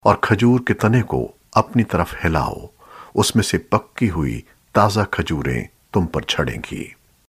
और खजूर के तने को अपनी तरफ हिलाओ, उसमें से पक्की हुई ताजा खजूरें तुम पर झड़ेंगी।